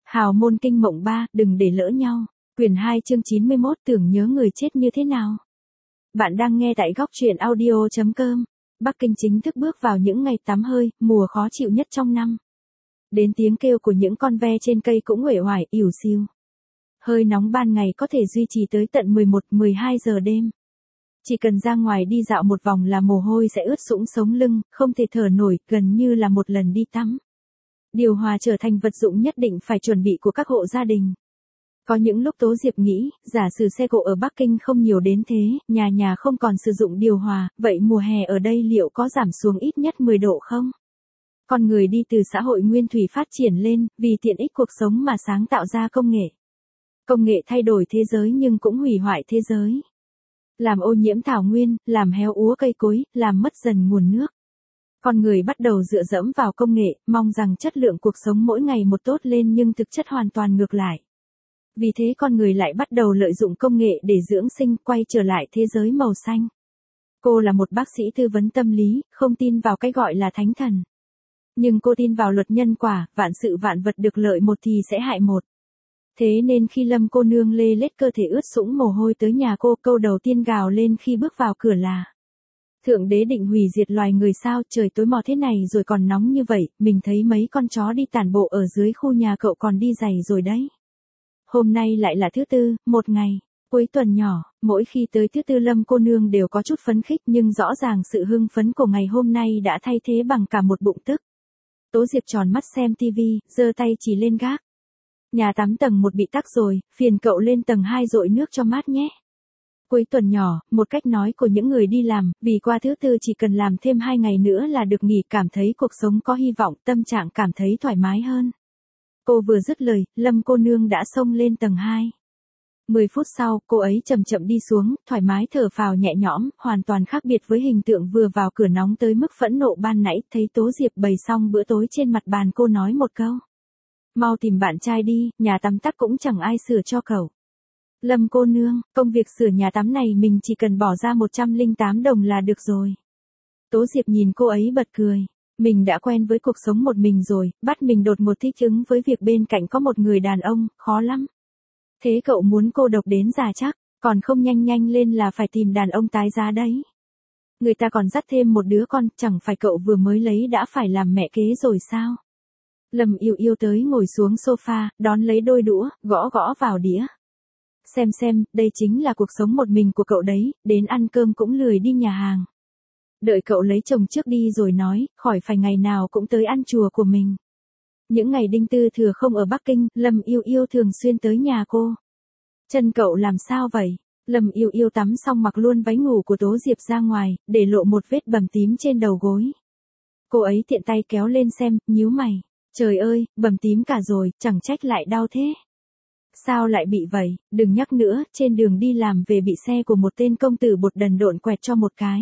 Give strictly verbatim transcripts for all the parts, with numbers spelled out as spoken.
Hào môn kinh mộng ba, đừng để lỡ nhau. Quyển hai chương chín mươi mốt, tưởng nhớ người chết như thế nào. Bạn đang nghe tại góc truyện audio chấm com. Bắc Kinh chính thức bước vào những ngày tắm hơi, mùa khó chịu nhất trong năm. Đến tiếng kêu của những con ve trên cây cũng uể oải, ỉu xìu. Hơi nóng ban ngày có thể duy trì tới tận mười một, mười hai giờ đêm. Chỉ cần ra ngoài đi dạo một vòng là mồ hôi sẽ ướt sũng sống lưng, không thể thở nổi, gần như là một lần đi tắm. Điều hòa trở thành vật dụng nhất định phải chuẩn bị của các hộ gia đình. Có những lúc Tố Diệp nghĩ, giả sử xe cộ ở Bắc Kinh không nhiều đến thế, nhà nhà không còn sử dụng điều hòa, vậy mùa hè ở đây liệu có giảm xuống ít nhất mười độ không? Con người đi từ xã hội nguyên thủy phát triển lên, vì tiện ích cuộc sống mà sáng tạo ra công nghệ. Công nghệ thay đổi thế giới nhưng cũng hủy hoại thế giới. Làm ô nhiễm thảo nguyên, làm héo úa cây cối, làm mất dần nguồn nước. Con người bắt đầu dựa dẫm vào công nghệ, mong rằng chất lượng cuộc sống mỗi ngày một tốt lên nhưng thực chất hoàn toàn ngược lại. Vì thế con người lại bắt đầu lợi dụng công nghệ để dưỡng sinh, quay trở lại thế giới màu xanh. Cô là một bác sĩ tư vấn tâm lý, không tin vào cái gọi là thánh thần. Nhưng cô tin vào luật nhân quả, vạn sự vạn vật được lợi một thì sẽ hại một. Thế nên khi Lâm cô nương lê lết cơ thể ướt sũng mồ hôi tới nhà cô, câu đầu tiên gào lên khi bước vào cửa là: Thượng đế định hủy diệt loài người sao, trời tối mò thế này rồi còn nóng như vậy, mình thấy mấy con chó đi tản bộ ở dưới khu nhà cậu còn đi giày rồi đấy. Hôm nay lại là thứ tư, một ngày cuối tuần nhỏ, mỗi khi tới thứ tư Lâm cô nương đều có chút phấn khích nhưng rõ ràng sự hưng phấn của ngày hôm nay đã thay thế bằng cả một bụng tức. Tố Diệp tròn mắt xem tivi, giơ tay chỉ lên gác. Nhà tắm tầng một bị tắc rồi, phiền cậu lên tầng hai dội nước cho mát nhé. Cuối tuần nhỏ, một cách nói của những người đi làm, vì qua thứ tư chỉ cần làm thêm hai ngày nữa là được nghỉ, cảm thấy cuộc sống có hy vọng, tâm trạng cảm thấy thoải mái hơn. Cô vừa dứt lời, Lâm cô nương đã xông lên tầng hai. Mười phút sau, cô ấy chậm chậm đi xuống, thoải mái thở phào nhẹ nhõm, hoàn toàn khác biệt với hình tượng vừa vào cửa nóng tới mức phẫn nộ ban nãy. Thấy Tố Diệp bày xong bữa tối trên mặt bàn, cô nói một câu: Mau tìm bạn trai đi, nhà tắm tắc cũng chẳng ai sửa cho cậu. Lâm cô nương, công việc sửa nhà tắm này mình chỉ cần bỏ ra một trăm lẻ tám đồng là được rồi. Tố Diệp nhìn cô ấy bật cười. Mình đã quen với cuộc sống một mình rồi, bắt mình đột ngột thích ứng với việc bên cạnh có một người đàn ông, khó lắm. Thế cậu muốn cô độc đến già chắc, còn không nhanh nhanh lên là phải tìm đàn ông tái giá đấy. Người ta còn dắt thêm một đứa con, chẳng phải cậu vừa mới lấy đã phải làm mẹ kế rồi sao? Lâm Yêu Yêu tới ngồi xuống sofa, đón lấy đôi đũa, gõ gõ vào đĩa. Xem xem, đây chính là cuộc sống một mình của cậu đấy, đến ăn cơm cũng lười đi nhà hàng. Đợi cậu lấy chồng trước đi rồi nói, khỏi phải ngày nào cũng tới ăn chùa của mình. Những ngày Đinh Tư Thừa không ở Bắc Kinh, Lâm Yêu Yêu thường xuyên tới nhà cô. Chân cậu làm sao vậy? Lâm Yêu Yêu tắm xong mặc luôn váy ngủ của Tố Diệp ra ngoài, để lộ một vết bầm tím trên đầu gối. Cô ấy tiện tay kéo lên xem, nhíu mày. Trời ơi, bầm tím cả rồi, chẳng trách lại đau thế. Sao lại bị vậy, đừng nhắc nữa, trên đường đi làm về bị xe của một tên công tử bột đần độn quẹt cho một cái.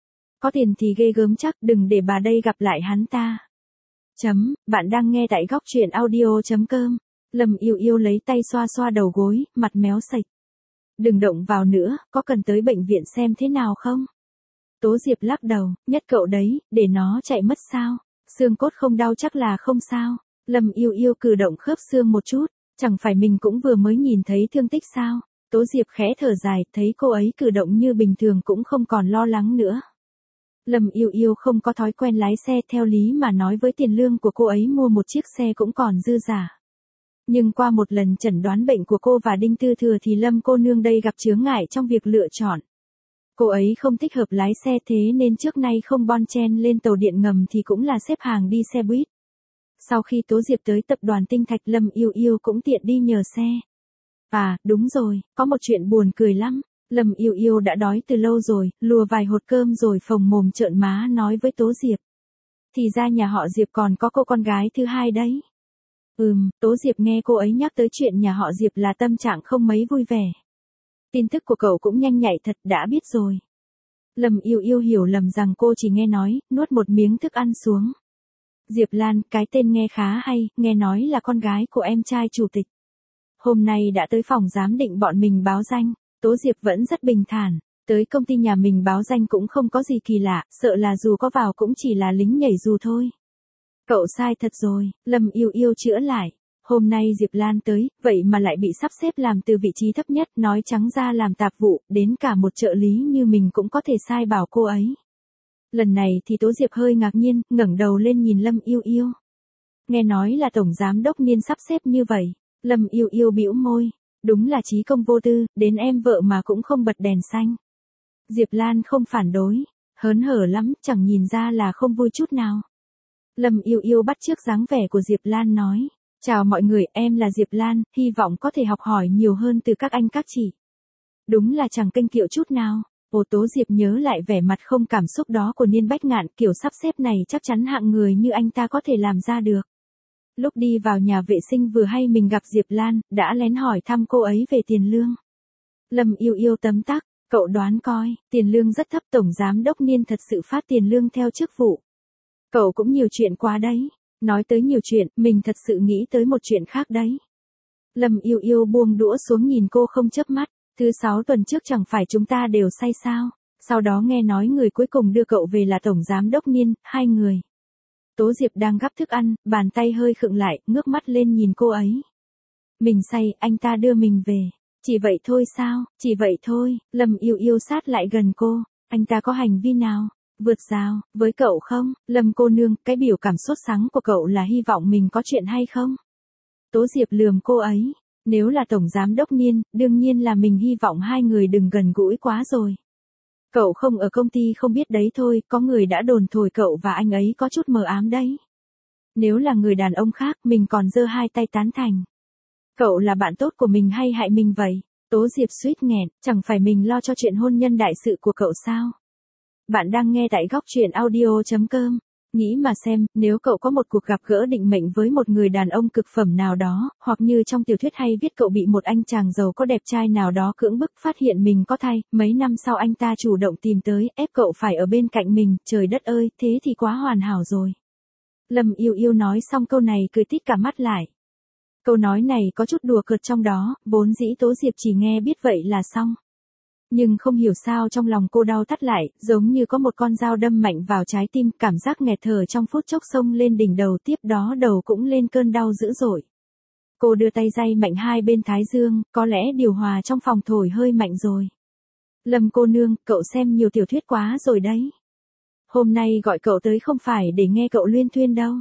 Có tiền thì ghê gớm chắc, đừng để bà đây gặp lại hắn ta. Chấm, bạn đang nghe tại góc truyện audio chấm com. Lâm Yêu Yêu lấy tay xoa xoa đầu gối, mặt méo sạch. Đừng động vào nữa, có cần tới bệnh viện xem thế nào không? Tố Diệp lắc đầu, nhất cậu đấy, để nó chạy mất sao? Xương cốt không đau chắc là không sao. Lâm Yêu Yêu cử động khớp xương một chút, chẳng phải mình cũng vừa mới nhìn thấy thương tích sao? Tố Diệp khẽ thở dài, thấy cô ấy cử động như bình thường cũng không còn lo lắng nữa. Lâm Yêu Yêu không có thói quen lái xe, theo lý mà nói với tiền lương của cô ấy mua một chiếc xe cũng còn dư giả. Nhưng qua một lần chẩn đoán bệnh của cô và Đinh Tư Thừa thì Lâm cô nương đây gặp chướng ngại trong việc lựa chọn. Cô ấy không thích hợp lái xe, thế nên trước nay không bon chen lên tàu điện ngầm thì cũng là xếp hàng đi xe buýt. Sau khi Tố Diệp tới tập đoàn Tinh Thạch, Lâm Yêu Yêu cũng tiện đi nhờ xe. À, đúng rồi, có một chuyện buồn cười lắm. Lâm Yêu Yêu đã đói từ lâu rồi, lùa vài hột cơm rồi phồng mồm trợn má nói với Tố Diệp. Thì ra nhà họ Diệp còn có cô con gái thứ hai đấy. Ừm, Tố Diệp nghe cô ấy nhắc tới chuyện nhà họ Diệp là tâm trạng không mấy vui vẻ. Tin tức của cậu cũng nhanh nhạy thật, đã biết rồi. Lâm Yêu Yêu hiểu lầm rằng cô chỉ nghe nói, nuốt một miếng thức ăn xuống. Diệp Lan, cái tên nghe khá hay, nghe nói là con gái của em trai chủ tịch. Hôm nay đã tới phòng giám định bọn mình báo danh. Tố Diệp vẫn rất bình thản, tới công ty nhà mình báo danh cũng không có gì kỳ lạ, sợ là dù có vào cũng chỉ là lính nhảy dù thôi. Cậu sai thật rồi, Lâm Yêu Yêu chữa lại. Hôm nay Diệp Lan tới, vậy mà lại bị sắp xếp làm từ vị trí thấp nhất, nói trắng ra làm tạp vụ, đến cả một trợ lý như mình cũng có thể sai bảo cô ấy. Lần này thì Tố Diệp hơi ngạc nhiên, ngẩng đầu lên nhìn Lâm Yêu Yêu. Nghe nói là tổng giám đốc Niên sắp xếp như vậy. Lâm Yêu Yêu bĩu môi. Đúng là chí công vô tư, đến em vợ mà cũng không bật đèn xanh. Diệp Lan không phản đối, hớn hở lắm, chẳng nhìn ra là không vui chút nào. Lâm Yêu Yêu bắt chước dáng vẻ của Diệp Lan nói. Chào mọi người, em là Diệp Lan, hy vọng có thể học hỏi nhiều hơn từ các anh các chị. Đúng là chẳng kênh kiệu chút nào. Ô Tố Diệp nhớ lại vẻ mặt không cảm xúc đó của Niên Bách Ngạn, kiểu sắp xếp này chắc chắn hạng người như anh ta có thể làm ra được. Lúc đi vào nhà vệ sinh vừa hay mình gặp Diệp Lan, đã lén hỏi thăm cô ấy về tiền lương. Lâm Yêu Yêu tấm tắc, cậu đoán coi, tiền lương rất thấp, tổng giám đốc Niên thật sự phát tiền lương theo chức vụ. Cậu cũng nhiều chuyện quá đấy. Nói tới nhiều chuyện, mình thật sự nghĩ tới một chuyện khác đấy. Lâm Yêu Yêu buông đũa xuống nhìn cô không chớp mắt. Thứ sáu tuần trước chẳng phải chúng ta đều say sao? Sau đó nghe nói người cuối cùng đưa cậu về là tổng giám đốc Niên, hai người. Tố Diệp đang gắp thức ăn, bàn tay hơi khựng lại, ngước mắt lên nhìn cô ấy. Mình say, anh ta đưa mình về. Chỉ vậy thôi sao? Chỉ vậy thôi. Lâm Yêu Yêu sát lại gần cô. Anh ta có hành vi nào vượt rào với cậu không? Lâm cô nương, cái biểu cảm sốt sắng của cậu là hy vọng mình có chuyện hay không? Tố Diệp lườm cô ấy. Nếu là tổng giám đốc Niên, đương nhiên là mình hy vọng hai người đừng gần gũi quá rồi. Cậu không ở công ty không biết đấy thôi, có người đã đồn thổi cậu và anh ấy có chút mờ ám đấy. Nếu là người đàn ông khác, mình còn giơ hai tay tán thành. Cậu là bạn tốt của mình hay hại mình vậy? Tố Diệp suýt nghẹn, chẳng phải mình lo cho chuyện hôn nhân đại sự của cậu sao? Bạn đang nghe tại góc truyện audio chấm com. Nghĩ mà xem, nếu cậu có một cuộc gặp gỡ định mệnh với một người đàn ông cực phẩm nào đó, hoặc như trong tiểu thuyết hay viết cậu bị một anh chàng giàu có đẹp trai nào đó cưỡng bức phát hiện mình có thai, mấy năm sau anh ta chủ động tìm tới, ép cậu phải ở bên cạnh mình, trời đất ơi, thế thì quá hoàn hảo rồi. Lâm Yêu Yêu nói xong câu này cười tít cả mắt lại. Câu nói này có chút đùa cợt trong đó, vốn dĩ Tố Diệp chỉ nghe biết vậy là xong. Nhưng không hiểu sao trong lòng cô đau thắt lại, giống như có một con dao đâm mạnh vào trái tim, cảm giác nghẹt thở trong phút chốc xông lên đỉnh đầu, tiếp đó đầu cũng lên cơn đau dữ dội. Cô đưa tay day mạnh hai bên thái dương, có lẽ điều hòa trong phòng thổi hơi mạnh rồi. Lâm cô nương, cậu xem nhiều tiểu thuyết quá rồi đấy. Hôm nay gọi cậu tới không phải để nghe cậu luyên thuyên đâu.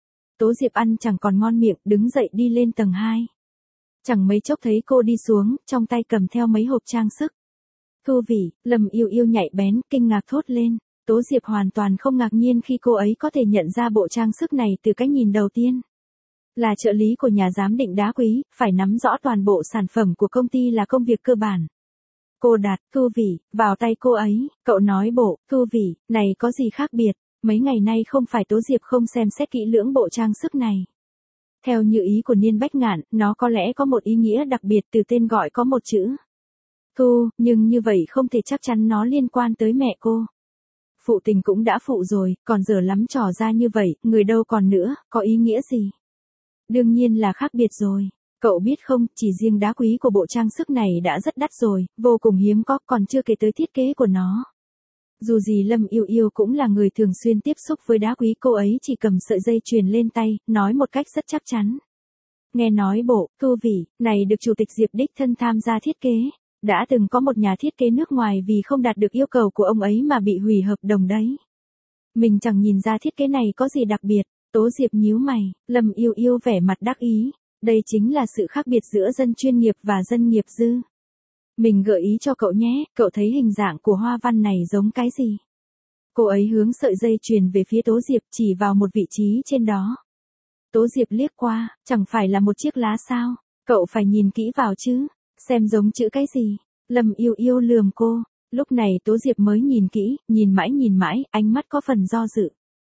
Tố Diệp ăn chẳng còn ngon miệng, đứng dậy đi lên tầng hai. Chẳng mấy chốc thấy cô đi xuống, trong tay cầm theo mấy hộp trang sức. Thu vị, Lâm Yêu Yêu nhạy bén, kinh ngạc thốt lên. Tố Diệp hoàn toàn không ngạc nhiên khi cô ấy có thể nhận ra bộ trang sức này từ cái nhìn đầu tiên. Là trợ lý của nhà giám định đá quý, phải nắm rõ toàn bộ sản phẩm của công ty là công việc cơ bản. Cô đặt, thu vị, vào tay cô ấy, cậu nói bộ, thu vị, này có gì khác biệt, mấy ngày nay không phải Tố Diệp không xem xét kỹ lưỡng bộ trang sức này. Theo như ý của Niên Bách Ngạn, nó có lẽ có một ý nghĩa đặc biệt từ tên gọi có một chữ. Thu, nhưng như vậy không thể chắc chắn nó liên quan tới mẹ cô. Phụ tình cũng đã phụ rồi, còn giờ lắm trò ra như vậy, người đâu còn nữa, có ý nghĩa gì? Đương nhiên là khác biệt rồi. Cậu biết không, chỉ riêng đá quý của bộ trang sức này đã rất đắt rồi, vô cùng hiếm có, còn chưa kể tới thiết kế của nó. Dù gì Lâm Yêu Yêu cũng là người thường xuyên tiếp xúc với đá quý, cô ấy chỉ cầm sợi dây chuyền lên tay, nói một cách rất chắc chắn. Nghe nói bộ, thu vị, này được Chủ tịch Diệp đích thân tham gia thiết kế. Đã từng có một nhà thiết kế nước ngoài vì không đạt được yêu cầu của ông ấy mà bị hủy hợp đồng đấy. Mình chẳng nhìn ra thiết kế này có gì đặc biệt. Tố Diệp nhíu mày, Lâm Yêu Yêu vẻ mặt đắc ý. Đây chính là sự khác biệt giữa dân chuyên nghiệp và dân nghiệp dư. Mình gợi ý cho cậu nhé, cậu thấy hình dạng của hoa văn này giống cái gì? Cô ấy hướng sợi dây chuyền về phía Tố Diệp, chỉ vào một vị trí trên đó. Tố Diệp liếc qua, chẳng phải là một chiếc lá sao? Cậu phải nhìn kỹ vào chứ. Xem giống chữ cái gì? Lâm Yêu Yêu lườm cô. Lúc này Tố Diệp mới nhìn kỹ, nhìn mãi nhìn mãi, ánh mắt có phần do dự.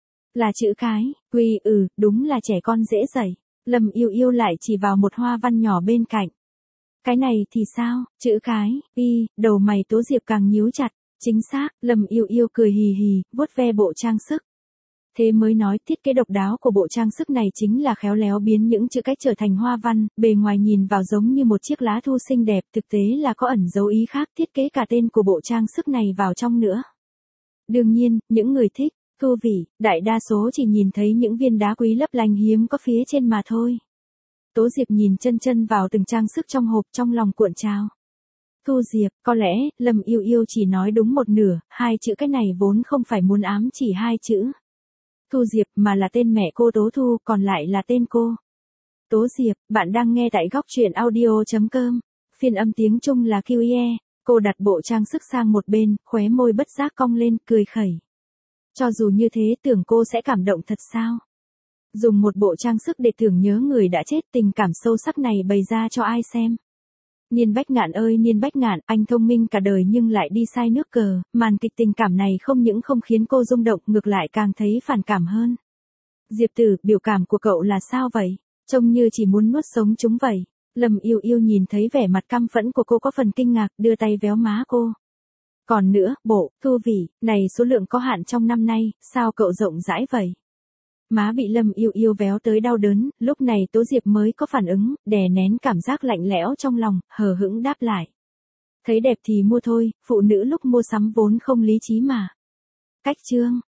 Là chữ cái, quy ừ, đúng là trẻ con dễ dạy. Lâm Yêu Yêu lại chỉ vào một hoa văn nhỏ bên cạnh. Cái này thì sao? Chữ cái, y, đầu mày Tố Diệp càng nhíu chặt. Chính xác, Lâm Yêu Yêu cười hì hì, vuốt ve bộ trang sức. Thế mới nói thiết kế độc đáo của bộ trang sức này chính là khéo léo biến những chữ cách trở thành hoa văn, bề ngoài nhìn vào giống như một chiếc lá thu xinh đẹp, thực tế là có ẩn dấu ý khác, thiết kế cả tên của bộ trang sức này vào trong nữa. Đương nhiên, những người thích, thu vị, đại đa số chỉ nhìn thấy những viên đá quý lấp lánh hiếm có phía trên mà thôi. Tố Diệp nhìn chân chân vào từng trang sức trong hộp, trong lòng cuộn trào. Thu Diệp, có lẽ, Lâm Yêu Yêu chỉ nói đúng một nửa, hai chữ cái này vốn không phải muốn ám chỉ hai chữ Thu Diệp mà là tên mẹ cô Tố Thu, còn lại là tên cô. Tố Diệp, bạn đang nghe tại góc truyện audio.com. Phiên âm tiếng Trung là quy e. Cô đặt bộ trang sức sang một bên, khóe môi bất giác cong lên, cười khẩy. Cho dù như thế tưởng cô sẽ cảm động thật sao? Dùng một bộ trang sức để tưởng nhớ người đã chết, tình cảm sâu sắc này bày ra cho ai xem? Niên Bách Ngạn ơi Niên Bách Ngạn, anh thông minh cả đời nhưng lại đi sai nước cờ, màn kịch tình cảm này không những không khiến cô rung động, ngược lại càng thấy phản cảm hơn. Diệp Tử, biểu cảm của cậu là sao vậy? Trông như chỉ muốn nuốt sống chúng vậy. Lâm Yêu Yêu nhìn thấy vẻ mặt căm phẫn của cô có phần kinh ngạc, đưa tay véo má cô. Còn nữa, bộ, Thu Vĩ, này số lượng có hạn trong năm nay, sao cậu rộng rãi vậy? Má bị Lâm Yêu Yêu véo tới đau đớn, lúc này Tố Diệp mới có phản ứng, đè nén cảm giác lạnh lẽo trong lòng, hờ hững đáp lại. Thấy đẹp thì mua thôi, phụ nữ lúc mua sắm vốn không lý trí mà. Cách chương.